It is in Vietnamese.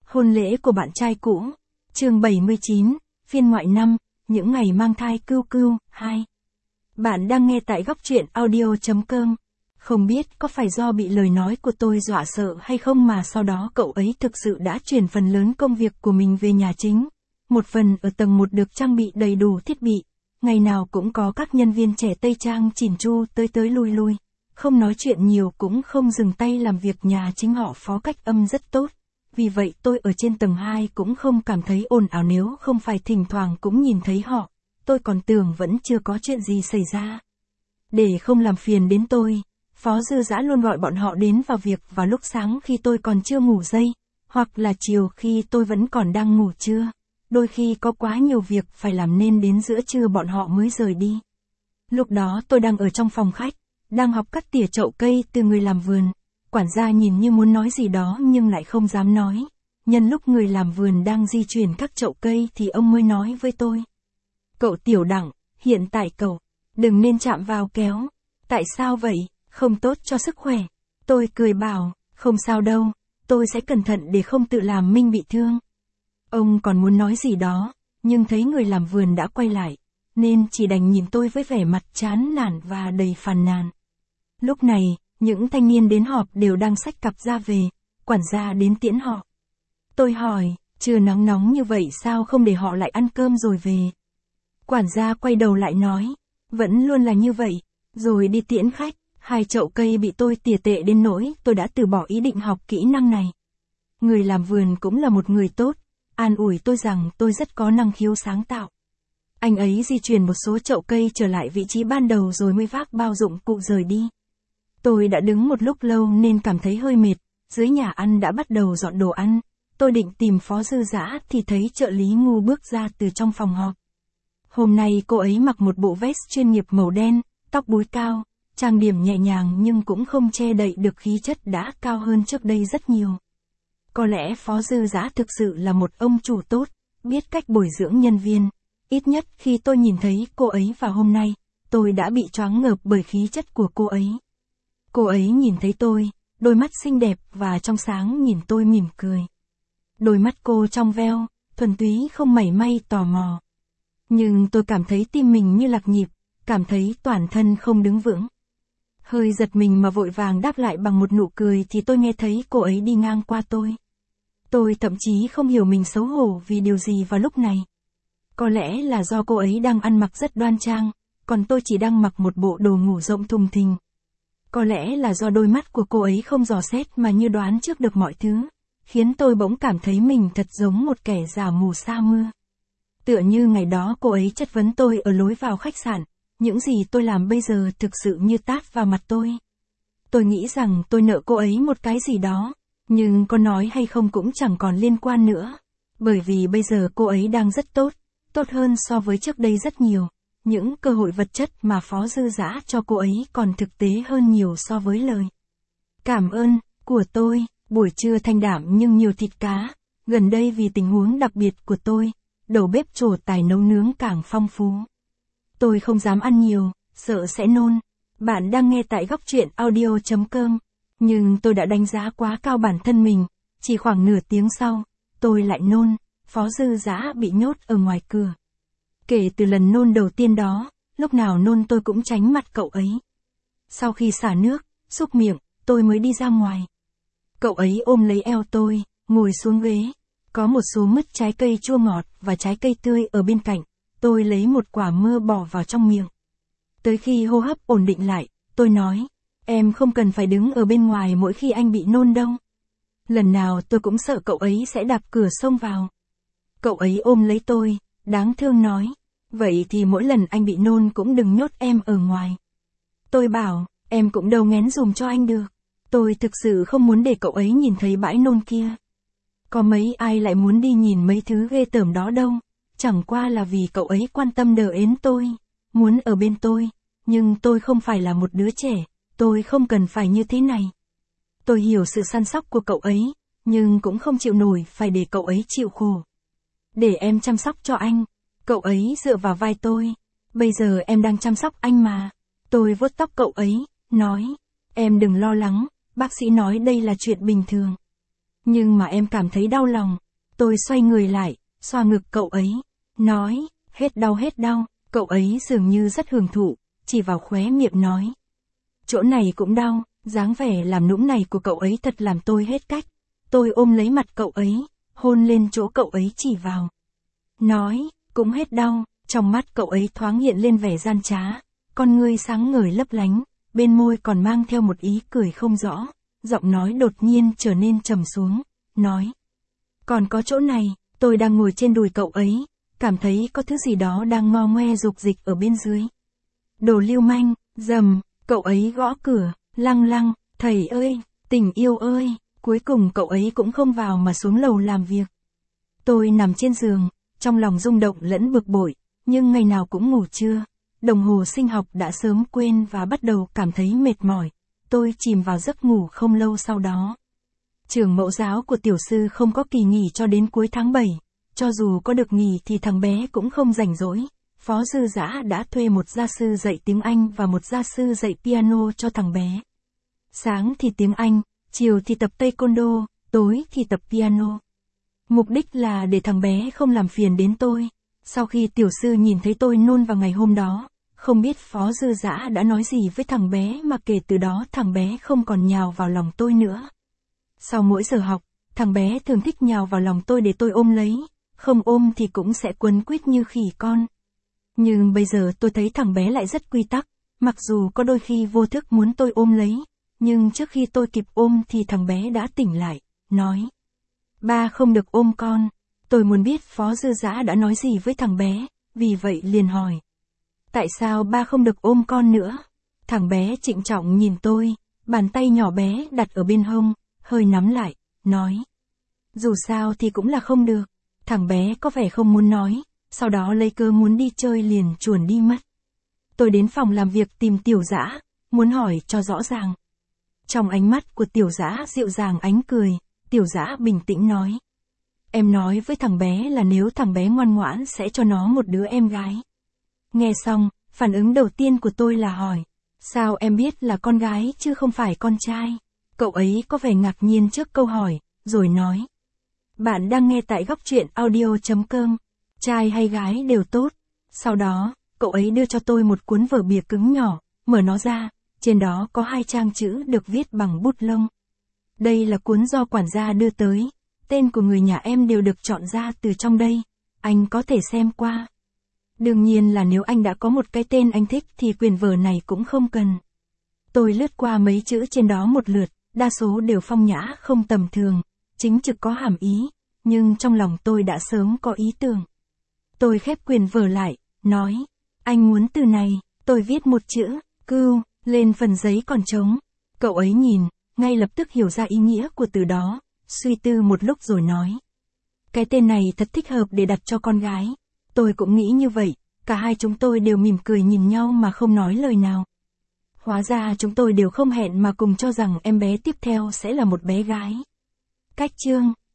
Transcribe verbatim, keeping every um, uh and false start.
Hôn lễ của bạn trai cũ. Chương bảy mươi chín, phiên ngoại năm, những ngày mang thai cưu cưu, hai. Bạn đang nghe tại góc truyện audio chấm com. Không biết có phải do bị lời nói của tôi dọa sợ hay không mà sau đó cậu ấy thực sự đã chuyển phần lớn công việc của mình về nhà chính. Một phần ở tầng một được trang bị đầy đủ thiết bị. Ngày nào cũng có các nhân viên trẻ Tây Trang chỉn chu tới tới lui lui. Không nói chuyện nhiều cũng không dừng tay làm việc nhà chính họ phó cách âm rất tốt. Vì vậy tôi ở trên tầng hai cũng không cảm thấy ồn ào nếu không phải thỉnh thoảng cũng nhìn thấy họ. Tôi còn tưởng vẫn chưa có chuyện gì xảy ra. Để không làm phiền đến tôi, Phó Dư Dã luôn gọi bọn họ đến vào việc vào lúc sáng khi tôi còn chưa ngủ dậy, hoặc là chiều khi tôi vẫn còn đang ngủ trưa. Đôi khi có quá nhiều việc phải làm nên đến giữa trưa bọn họ mới rời đi. Lúc đó tôi đang ở trong phòng khách, đang học cắt tỉa chậu cây từ người làm vườn. Quản gia nhìn như muốn nói gì đó nhưng lại không dám nói. Nhân lúc người làm vườn đang di chuyển các chậu cây thì ông mới nói với tôi. Cậu Tiểu Đẳng, hiện tại cậu, đừng nên chạm vào kéo. Tại sao vậy? Không tốt cho sức khỏe. Tôi cười bảo, không sao đâu, tôi sẽ cẩn thận để không tự làm mình bị thương. Ông còn muốn nói gì đó, nhưng thấy người làm vườn đã quay lại, nên chỉ đành nhìn tôi với vẻ mặt chán nản và đầy phàn nàn. Lúc này, những thanh niên đến họp đều đang xách cặp ra về, quản gia đến tiễn họ. Tôi hỏi, trưa nắng nóng như vậy sao không để họ lại ăn cơm rồi về? Quản gia quay đầu lại nói, vẫn luôn là như vậy, rồi đi tiễn khách. Hai chậu cây bị tôi tỉa tệ đến nỗi tôi đã từ bỏ ý định học kỹ năng này. Người làm vườn cũng là một người tốt, an ủi tôi rằng tôi rất có năng khiếu sáng tạo. Anh ấy di chuyển một số chậu cây trở lại vị trí ban đầu rồi mới vác bao dụng cụ rời đi. Tôi đã đứng một lúc lâu nên cảm thấy hơi mệt, dưới nhà ăn đã bắt đầu dọn đồ ăn. Tôi định tìm Phó Dư Dã thì thấy trợ lý Ngu bước ra từ trong phòng họp. Hôm nay cô ấy mặc một bộ vest chuyên nghiệp màu đen, tóc búi cao, trang điểm nhẹ nhàng nhưng cũng không che đậy được khí chất đã cao hơn trước đây rất nhiều. Có lẽ Phó Dư Dã thực sự là một ông chủ tốt, biết cách bồi dưỡng nhân viên. Ít nhất khi tôi nhìn thấy cô ấy vào hôm nay, tôi đã bị choáng ngợp bởi khí chất của cô ấy. Cô ấy nhìn thấy tôi, đôi mắt xinh đẹp và trong sáng nhìn tôi mỉm cười. Đôi mắt cô trong veo, thuần túy không mảy may tò mò. Nhưng tôi cảm thấy tim mình như lạc nhịp, cảm thấy toàn thân không đứng vững. Hơi giật mình mà vội vàng đáp lại bằng một nụ cười thì tôi nghe thấy cô ấy đi ngang qua tôi. Tôi thậm chí không hiểu mình xấu hổ vì điều gì vào lúc này. Có lẽ là do cô ấy đang ăn mặc rất đoan trang, còn tôi chỉ đang mặc một bộ đồ ngủ rộng thùng thình. Có lẽ là do đôi mắt của cô ấy không dò xét mà như đoán trước được mọi thứ, khiến tôi bỗng cảm thấy mình thật giống một kẻ giả mù sa mưa. Tựa như ngày đó cô ấy chất vấn tôi ở lối vào khách sạn, những gì tôi làm bây giờ thực sự như tát vào mặt tôi. Tôi nghĩ rằng tôi nợ cô ấy một cái gì đó, nhưng có nói hay không cũng chẳng còn liên quan nữa. Bởi vì bây giờ cô ấy đang rất tốt, tốt hơn so với trước đây rất nhiều. Những cơ hội vật chất mà Phó Dư Dã cho cô ấy còn thực tế hơn nhiều so với lời cảm ơn của tôi. Buổi trưa thanh đạm nhưng nhiều thịt cá. Gần đây vì tình huống đặc biệt của tôi, đầu bếp trổ tài nấu nướng càng phong phú. Tôi không dám ăn nhiều, sợ sẽ nôn. Bạn đang nghe tại góc truyện audio chấm com. Nhưng tôi đã đánh giá quá cao bản thân mình. Chỉ khoảng nửa tiếng sau, tôi lại nôn. Phó Dư Dã bị nhốt ở ngoài cửa. Kể từ lần nôn đầu tiên đó, lúc nào nôn tôi cũng tránh mặt cậu ấy. Sau khi xả nước, súc miệng, tôi mới đi ra ngoài. Cậu ấy ôm lấy eo tôi, ngồi xuống ghế. Có một số mứt trái cây chua ngọt và trái cây tươi ở bên cạnh. Tôi lấy một quả mơ bỏ vào trong miệng. Tới khi hô hấp ổn định lại, tôi nói, em không cần phải đứng ở bên ngoài mỗi khi anh bị nôn đâu. Lần nào tôi cũng sợ cậu ấy sẽ đạp cửa xông vào. Cậu ấy ôm lấy tôi, đáng thương nói, vậy thì mỗi lần anh bị nôn cũng đừng nhốt em ở ngoài. Tôi bảo, em cũng đâu ngén dùm cho anh được. Tôi thực sự không muốn để cậu ấy nhìn thấy bãi nôn kia. Có mấy ai lại muốn đi nhìn mấy thứ ghê tởm đó đâu. Chẳng qua là vì cậu ấy quan tâm đờ ến tôi, muốn ở bên tôi, nhưng tôi không phải là một đứa trẻ, tôi không cần phải như thế này. Tôi hiểu sự săn sóc của cậu ấy, nhưng cũng không chịu nổi phải để cậu ấy chịu khổ. Để em chăm sóc cho anh, cậu ấy dựa vào vai tôi, bây giờ em đang chăm sóc anh mà. Tôi vuốt tóc cậu ấy, nói, em đừng lo lắng, bác sĩ nói đây là chuyện bình thường. Nhưng mà em cảm thấy đau lòng. Tôi xoay người lại, xoa ngực cậu ấy, nói, hết đau hết đau, cậu ấy dường như rất hưởng thụ, chỉ vào khóe miệng nói. Chỗ này cũng đau, dáng vẻ làm nũng này của cậu ấy thật làm tôi hết cách. Tôi ôm lấy mặt cậu ấy, hôn lên chỗ cậu ấy chỉ vào. Nói, cũng hết đau, trong mắt cậu ấy thoáng hiện lên vẻ gian trá, con ngươi sáng ngời lấp lánh, bên môi còn mang theo một ý cười không rõ, giọng nói đột nhiên trở nên trầm xuống, nói. Còn có chỗ này, tôi đang ngồi trên đùi cậu ấy, cảm thấy có thứ gì đó đang ngo ngoe dục dịch ở bên dưới. Đồ lưu manh, dầm, cậu ấy gõ cửa, lăng lăng, thầy ơi, tình yêu ơi, cuối cùng cậu ấy cũng không vào mà xuống lầu làm việc. Tôi nằm trên giường, trong lòng rung động lẫn bực bội, nhưng ngày nào cũng ngủ trưa, đồng hồ sinh học đã sớm quên và bắt đầu cảm thấy mệt mỏi, tôi chìm vào giấc ngủ không lâu sau đó. Trường mẫu giáo của tiểu sư không có kỳ nghỉ cho đến cuối tháng bảy, cho dù có được nghỉ thì thằng bé cũng không rảnh rỗi. Phó Dư Dã đã thuê một gia sư dạy tiếng Anh và một gia sư dạy piano cho thằng bé. Sáng thì tiếng Anh, chiều thì tập taekwondo, tối thì tập piano. Mục đích là để thằng bé không làm phiền đến tôi. Sau khi tiểu sư nhìn thấy tôi nôn vào ngày hôm đó, không biết Phó Dư Dã đã nói gì với thằng bé mà kể từ đó thằng bé không còn nhào vào lòng tôi nữa. Sau mỗi giờ học, thằng bé thường thích nhào vào lòng tôi để tôi ôm lấy, không ôm thì cũng sẽ quấn quýt như khỉ con. Nhưng bây giờ tôi thấy thằng bé lại rất quy tắc, mặc dù có đôi khi vô thức muốn tôi ôm lấy, nhưng trước khi tôi kịp ôm thì thằng bé đã tỉnh lại, nói. Ba không được ôm con. Tôi muốn biết Phó Dư Dã đã nói gì với thằng bé, vì vậy liền hỏi. Tại sao ba không được ôm con nữa? Thằng bé trịnh trọng nhìn tôi, bàn tay nhỏ bé đặt ở bên hông, hơi nắm lại, nói. Dù sao thì cũng là không được. Thằng bé có vẻ không muốn nói, sau đó lấy cớ muốn đi chơi liền chuồn đi mất. Tôi đến phòng làm việc tìm Tiểu Dã, muốn hỏi cho rõ ràng. Trong ánh mắt của Tiểu Dã dịu dàng ánh cười, Tiểu Dã bình tĩnh nói. Em nói với thằng bé là nếu thằng bé ngoan ngoãn sẽ cho nó một đứa em gái. Nghe xong, phản ứng đầu tiên của tôi là hỏi. Sao em biết là con gái chứ không phải con trai? Cậu ấy có vẻ ngạc nhiên trước câu hỏi, rồi nói. Bạn đang nghe tại góc truyện audio.com. Trai hay gái đều tốt. Sau đó, cậu ấy đưa cho tôi một cuốn vở bìa cứng nhỏ, mở nó ra, trên đó có hai trang chữ được viết bằng bút lông. Đây là cuốn do quản gia đưa tới, tên của người nhà em đều được chọn ra từ trong đây, anh có thể xem qua. Đương nhiên là nếu anh đã có một cái tên anh thích thì quyển vở này cũng không cần. Tôi lướt qua mấy chữ trên đó một lượt, đa số đều phong nhã không tầm thường, chính trực có hàm ý, nhưng trong lòng tôi đã sớm có ý tưởng. Tôi khép quyển vở lại, nói, anh muốn từ này, tôi viết một chữ, cưu, lên phần giấy còn trống. Cậu ấy nhìn, ngay lập tức hiểu ra ý nghĩa của từ đó, suy tư một lúc rồi nói. Cái tên này thật thích hợp để đặt cho con gái. Tôi cũng nghĩ như vậy, cả hai chúng tôi đều mỉm cười nhìn nhau mà không nói lời nào. Hóa ra chúng tôi đều không hẹn mà cùng cho rằng em bé tiếp theo sẽ là một bé gái. Cách chương